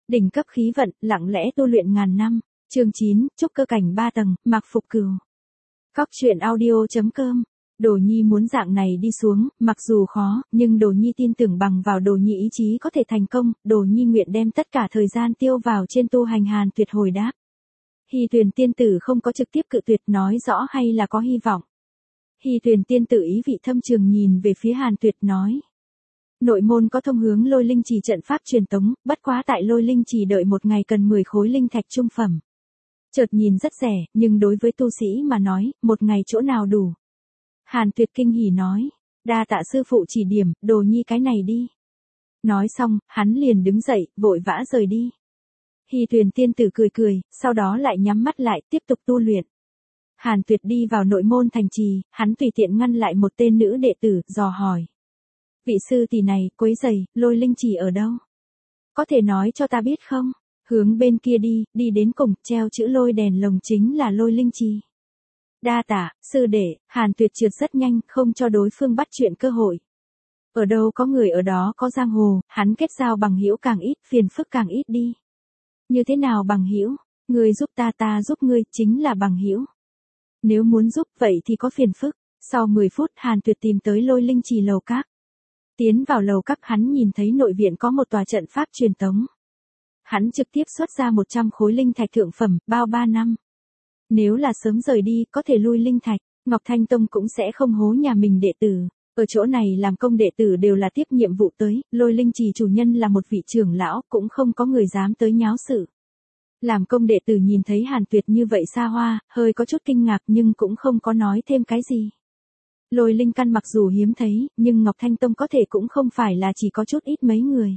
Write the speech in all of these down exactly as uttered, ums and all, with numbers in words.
Đỉnh cấp khí vận, lặng lẽ tu luyện ngàn năm. Chương chín, trúc cơ cảnh ba tầng, Mạc Phục Cửu. Cóc truyện audio chấm com. Đồ Nhi muốn dạng này đi xuống, mặc dù khó, nhưng Đồ Nhi tin tưởng bằng vào Đồ Nhi ý chí có thể thành công, Đồ Nhi nguyện đem tất cả thời gian tiêu vào trên tu hành. Hàn Tuyệt hồi đáp. Hy Tuyền tiên tử không có trực tiếp cự tuyệt, nói rõ hay là có hy vọng. Hy Tuyền tiên tử ý vị thâm trường nhìn về phía Hàn Tuyệt nói. Nội môn có thông hướng Lôi Linh Trì trận pháp truyền tống, bất quá tại Lôi Linh Trì đợi một ngày cần mười khối linh thạch trung phẩm. Chợt nhìn rất rẻ, nhưng đối với tu sĩ mà nói, một ngày chỗ nào đủ. Hàn Tuyệt kinh hỉ nói, đa tạ sư phụ chỉ điểm, Đồ Nhi cái này đi. Nói xong, hắn liền đứng dậy, vội vã rời đi. Hy Tuyền tiên tử cười cười, sau đó lại nhắm mắt lại, tiếp tục tu luyện. Hàn Tuyệt đi vào nội môn thành trì, hắn tùy tiện ngăn lại một tên nữ đệ tử, dò hỏi. Vị sư tỷ này, quấy rầy, Lôi Linh Trì ở đâu? Có thể nói cho ta biết không? Hướng bên kia đi, đi đến cùng, treo chữ lôi đèn lồng chính là Lôi Linh Trì. Đa tạ, sư đệ. Hàn Tuyệt trượt rất nhanh, không cho đối phương bắt chuyện cơ hội. Ở đâu có người ở đó có giang hồ, hắn kết giao bằng hữu càng ít, phiền phức càng ít đi. Như thế nào bằng hữu? Ngươi giúp ta, ta giúp ngươi, chính là bằng hữu. Nếu muốn giúp vậy thì có phiền phức. Sau mười phút Hàn Tuyệt tìm tới Lôi Linh Trì lầu các. Tiến vào lầu các, hắn nhìn thấy nội viện có một tòa trận pháp truyền tống. Hắn trực tiếp xuất ra một trăm khối linh thạch thượng phẩm, bao ba năm. Nếu là sớm rời đi, có thể lui linh thạch, Ngọc Thanh Tông cũng sẽ không hố nhà mình đệ tử. Ở chỗ này làm công đệ tử đều là tiếp nhiệm vụ tới, Lôi Linh Trì chủ nhân là một vị trưởng lão, cũng không có người dám tới nháo sự. Làm công đệ tử nhìn thấy Hàn Tuyệt như vậy xa hoa, hơi có chút kinh ngạc nhưng cũng không có nói thêm cái gì. Lôi linh căn mặc dù hiếm thấy, nhưng Ngọc Thanh Tông có thể cũng không phải là chỉ có chút ít mấy người.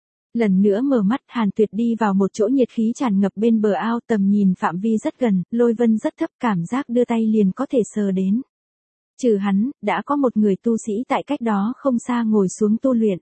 Lần nữa mở mắt, Hàn Tuyệt đi vào một chỗ nhiệt khí tràn ngập bên bờ ao, tầm nhìn phạm vi rất gần, lôi vân rất thấp, cảm giác đưa tay liền có thể sờ đến. Trừ hắn, đã có một người tu sĩ tại cách đó không xa ngồi xuống tu luyện.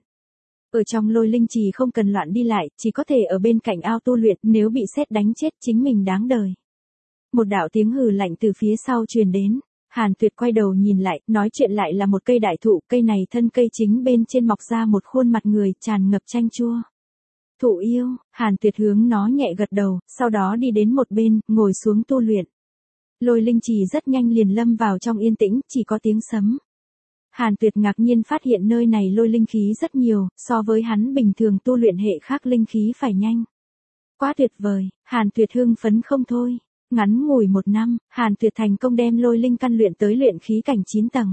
Ở trong Lôi Linh Trì không cần loạn đi lại, chỉ có thể ở bên cạnh ao tu luyện, nếu bị sét đánh chết chính mình đáng đời. Một đạo tiếng hừ lạnh từ phía sau truyền đến. Hàn Tuyệt quay đầu nhìn lại, nói chuyện lại là một cây đại thụ, cây này thân cây chính bên trên mọc ra một khuôn mặt người, tràn ngập chanh chua. Thụ yêu. Hàn Tuyệt hướng nó nhẹ gật đầu, sau đó đi đến một bên, ngồi xuống tu luyện. Lôi Linh Trì rất nhanh liền lâm vào trong yên tĩnh, chỉ có tiếng sấm. Hàn Tuyệt ngạc nhiên phát hiện nơi này lôi linh khí rất nhiều, so với hắn bình thường tu luyện hệ khác linh khí phải nhanh. Quá tuyệt vời, Hàn Tuyệt hưng phấn không thôi. Ngắn ngủi một năm, Hàn Tuyệt thành công đem lôi linh căn luyện tới luyện khí cảnh chín tầng.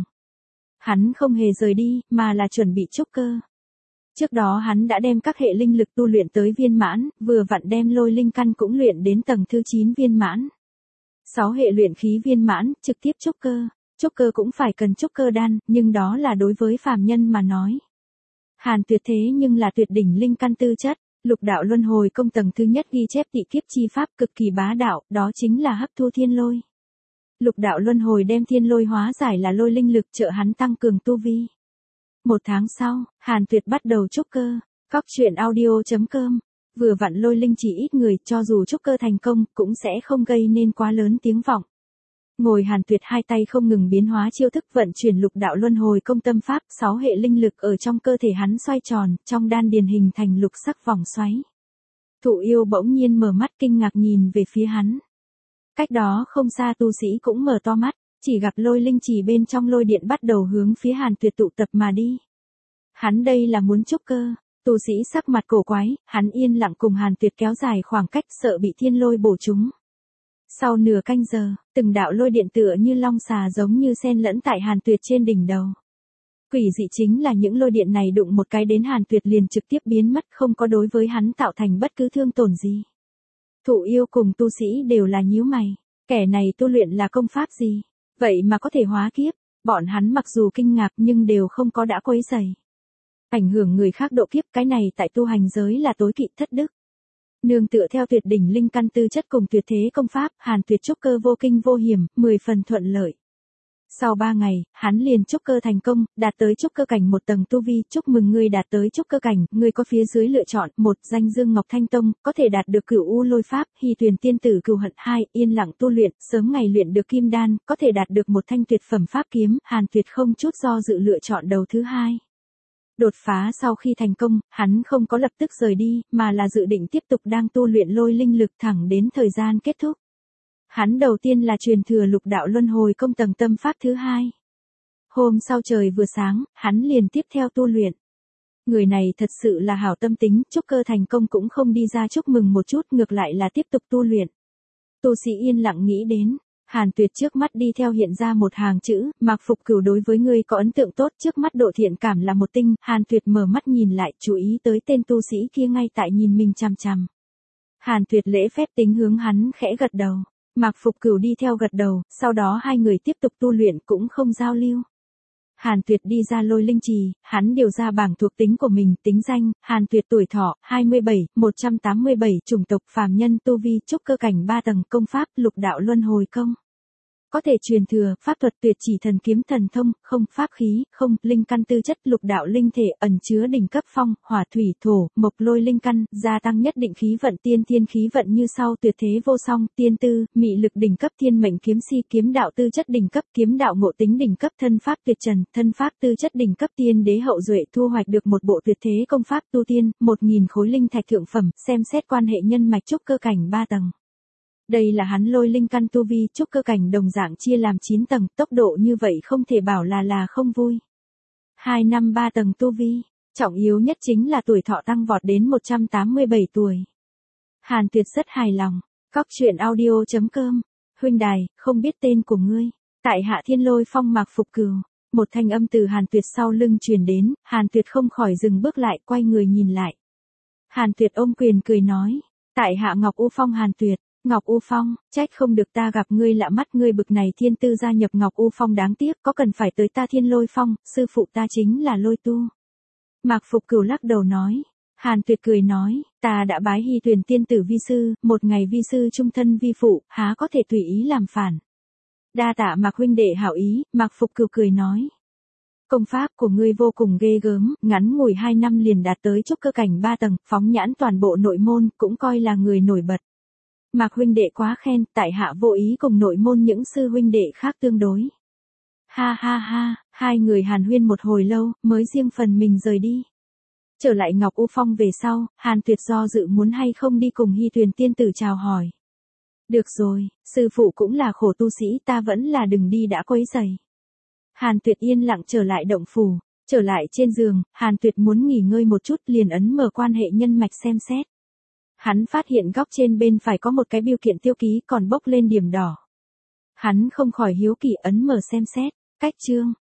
Hắn không hề rời đi, mà là chuẩn bị trúc cơ. Trước đó hắn đã đem các hệ linh lực tu luyện tới viên mãn, vừa vặn đem lôi linh căn cũng luyện đến tầng thứ chín viên mãn. Sáu hệ luyện khí viên mãn, trực tiếp trúc cơ. Trúc cơ cũng phải cần trúc cơ đan, nhưng đó là đối với phàm nhân mà nói. Hàn Tuyệt thế nhưng là tuyệt đỉnh linh căn tư chất. Lục đạo luân hồi công tầng thứ nhất ghi chép tị kiếp chi pháp cực kỳ bá đạo, đó chính là hấp thu thiên lôi. Lục đạo luân hồi đem thiên lôi hóa giải là lôi linh lực, trợ hắn tăng cường tu vi. Một tháng sau, Hàn Tuyệt bắt đầu trúc cơ. Cóc truyện audio chấm com. Vừa vặn Lôi Linh chỉ ít người, cho dù trúc cơ thành công, cũng sẽ không gây nên quá lớn tiếng vọng. Ngồi Hàn Tuyệt hai tay không ngừng biến hóa chiêu thức, vận chuyển lục đạo luân hồi công tâm pháp, sáu hệ linh lực ở trong cơ thể hắn xoay tròn, trong đan điền hình thành lục sắc vòng xoáy. Thụ yêu bỗng nhiên mở mắt kinh ngạc nhìn về phía hắn. Cách đó không xa tu sĩ cũng mở to mắt, chỉ gặp Lôi Linh chỉ bên trong lôi điện bắt đầu hướng phía Hàn Tuyệt tụ tập mà đi. Hắn đây là muốn trúc cơ. Tu sĩ sắc mặt cổ quái, hắn yên lặng cùng Hàn Tuyệt kéo dài khoảng cách, sợ bị thiên lôi bổ trúng. Sau nửa canh giờ, từng đạo lôi điện tựa như long xà giống như xen lẫn tại Hàn Tuyệt trên đỉnh đầu. Quỷ dị chính là những lôi điện này đụng một cái đến Hàn Tuyệt liền trực tiếp biến mất, không có đối với hắn tạo thành bất cứ thương tổn gì. Thụ yêu cùng tu sĩ đều là nhíu mày, kẻ này tu luyện là công pháp gì, vậy mà có thể hóa kiếp. Bọn hắn mặc dù kinh ngạc nhưng đều không có đã quấy rầy. Ảnh hưởng người khác độ kiếp, cái này tại tu hành giới là tối kỵ thất đức. Nương tựa theo tuyệt đỉnh linh căn tư chất cùng tuyệt thế công pháp, Hàn Tuyệt trúc cơ vô kinh vô hiểm, mười phần thuận lợi. Sau ba ngày, hắn liền trúc cơ thành công, đạt tới trúc cơ cảnh một tầng tu vi. Chúc mừng ngươi đạt tới trúc cơ cảnh, ngươi có phía dưới lựa chọn: một Danh dương Ngọc Thanh Tông, có thể đạt được Cửu U Lôi Pháp. Hy Tuyền tiên tử cừu hận. Hai Yên lặng tu luyện, sớm ngày luyện được Kim Đan, có thể đạt được một thanh tuyệt phẩm pháp kiếm. Hàn Tuyệt không chút do dự lựa chọn đầu thứ hai. Đột phá sau khi thành công, hắn không có lập tức rời đi, mà là dự định tiếp tục đang tu luyện lôi linh lực thẳng đến thời gian kết thúc. Hắn đầu tiên là truyền thừa lục đạo luân hồi công tầng tâm pháp thứ hai. Hôm sau trời vừa sáng, hắn liền tiếp theo tu luyện. Người này thật sự là hảo tâm tính, trúc cơ thành công cũng không đi ra chúc mừng một chút, ngược lại là tiếp tục tu luyện. Tu sĩ yên lặng nghĩ đến, Hàn Tuyệt trước mắt đi theo hiện ra một hàng chữ, Mạc Phục Cửu đối với ngươi có ấn tượng tốt, trước mắt độ thiện cảm là một tinh. Hàn Tuyệt mở mắt nhìn lại, chú ý tới tên tu sĩ kia ngay tại nhìn mình chằm chằm. Hàn Tuyệt lễ phép tính hướng hắn khẽ gật đầu. Mạc Phục Cửu đi theo gật đầu, sau đó hai người tiếp tục tu luyện cũng không giao lưu. Hàn Tuyệt đi ra lôi linh trì, hắn điều ra bảng thuộc tính của mình, tính danh, Hàn Tuyệt tuổi thọ, hai mươi bảy, một trăm tám mươi bảy, chủng tộc phàm nhân, tu vi, trúc cơ cảnh ba tầng, công pháp, lục đạo luân hồi công. Có thể truyền thừa, pháp thuật tuyệt chỉ thần kiếm thần thông, không, pháp khí, không, linh căn tư chất, lục đạo linh thể, ẩn chứa đỉnh cấp phong, hỏa thủy, thổ, mộc lôi linh căn, gia tăng nhất định khí vận, tiên thiên khí vận như sau, tuyệt thế vô song, tiên tư, mị lực đỉnh cấp, thiên mệnh kiếm si, kiếm đạo tư chất đỉnh cấp, kiếm đạo ngộ tính đỉnh cấp, thân pháp tuyệt trần, thân pháp tư chất đỉnh cấp, tiên đế hậu duệ, thu hoạch được một bộ tuyệt thế công pháp tu tiên, một nghìn khối linh thạch thượng phẩm, xem xét quan hệ nhân mạch trúc cơ cảnh ba tầng. Đây là hắn lôi linh căn tu vi, trúc cơ cảnh đồng dạng chia làm chín tầng, tốc độ như vậy không thể bảo là là không vui. Hai năm ba tầng tu vi, trọng yếu nhất chính là tuổi thọ tăng vọt đến một trăm tám mươi bảy tuổi. Hàn Tuyệt rất hài lòng. Cóc truyện audio chấm com, huynh đài, không biết tên của ngươi. Tại hạ Thiên Lôi Phong Mạc Phục Cửu. Một thanh âm từ Hàn Tuyệt sau lưng truyền đến, Hàn Tuyệt không khỏi dừng bước lại, quay người nhìn lại. Hàn Tuyệt ôm quyền cười nói, tại hạ Ngọc U Phong Hàn Tuyệt. Ngọc U Phong, trách không được ta gặp ngươi lạ mắt, ngươi bực này thiên tư gia nhập Ngọc U Phong đáng tiếc, có cần phải tới ta Thiên Lôi Phong, sư phụ ta chính là Lôi Tu. Mạc Phục Cửu lắc đầu nói. Hàn Tuyệt cười nói, ta đã bái Hy Tuyền tiên tử vi sư, một ngày vi sư trung thân vi phụ, há có thể tùy ý làm phản. Đa tạ Mạc huynh đệ hảo ý, Mạc Phục Cửu cười nói. Công pháp của ngươi vô cùng ghê gớm, ngắn ngủi hai năm liền đạt tới trúc cơ cảnh ba tầng, phóng nhãn toàn bộ nội môn, cũng coi là người nổi bật. Mạc huynh đệ quá khen, tại hạ vô ý cùng nội môn những sư huynh đệ khác tương đối. Ha ha ha, hai người hàn huyên một hồi lâu, mới riêng phần mình rời đi. Trở lại Ngọc U Phong về sau, Hàn Tuyệt do dự muốn hay không đi cùng Hy Tuyền tiên tử chào hỏi. Được rồi, sư phụ cũng là khổ tu sĩ, ta vẫn là đừng đi đã quấy rầy. Hàn Tuyệt yên lặng trở lại động phủ, trở lại trên giường, Hàn Tuyệt muốn nghỉ ngơi một chút liền ấn mở quan hệ nhân mạch xem xét. Hắn phát hiện góc trên bên phải có một cái bưu kiện tiêu ký còn bốc lên điểm đỏ. Hắn không khỏi hiếu kỳ ấn mở xem xét, cách chương,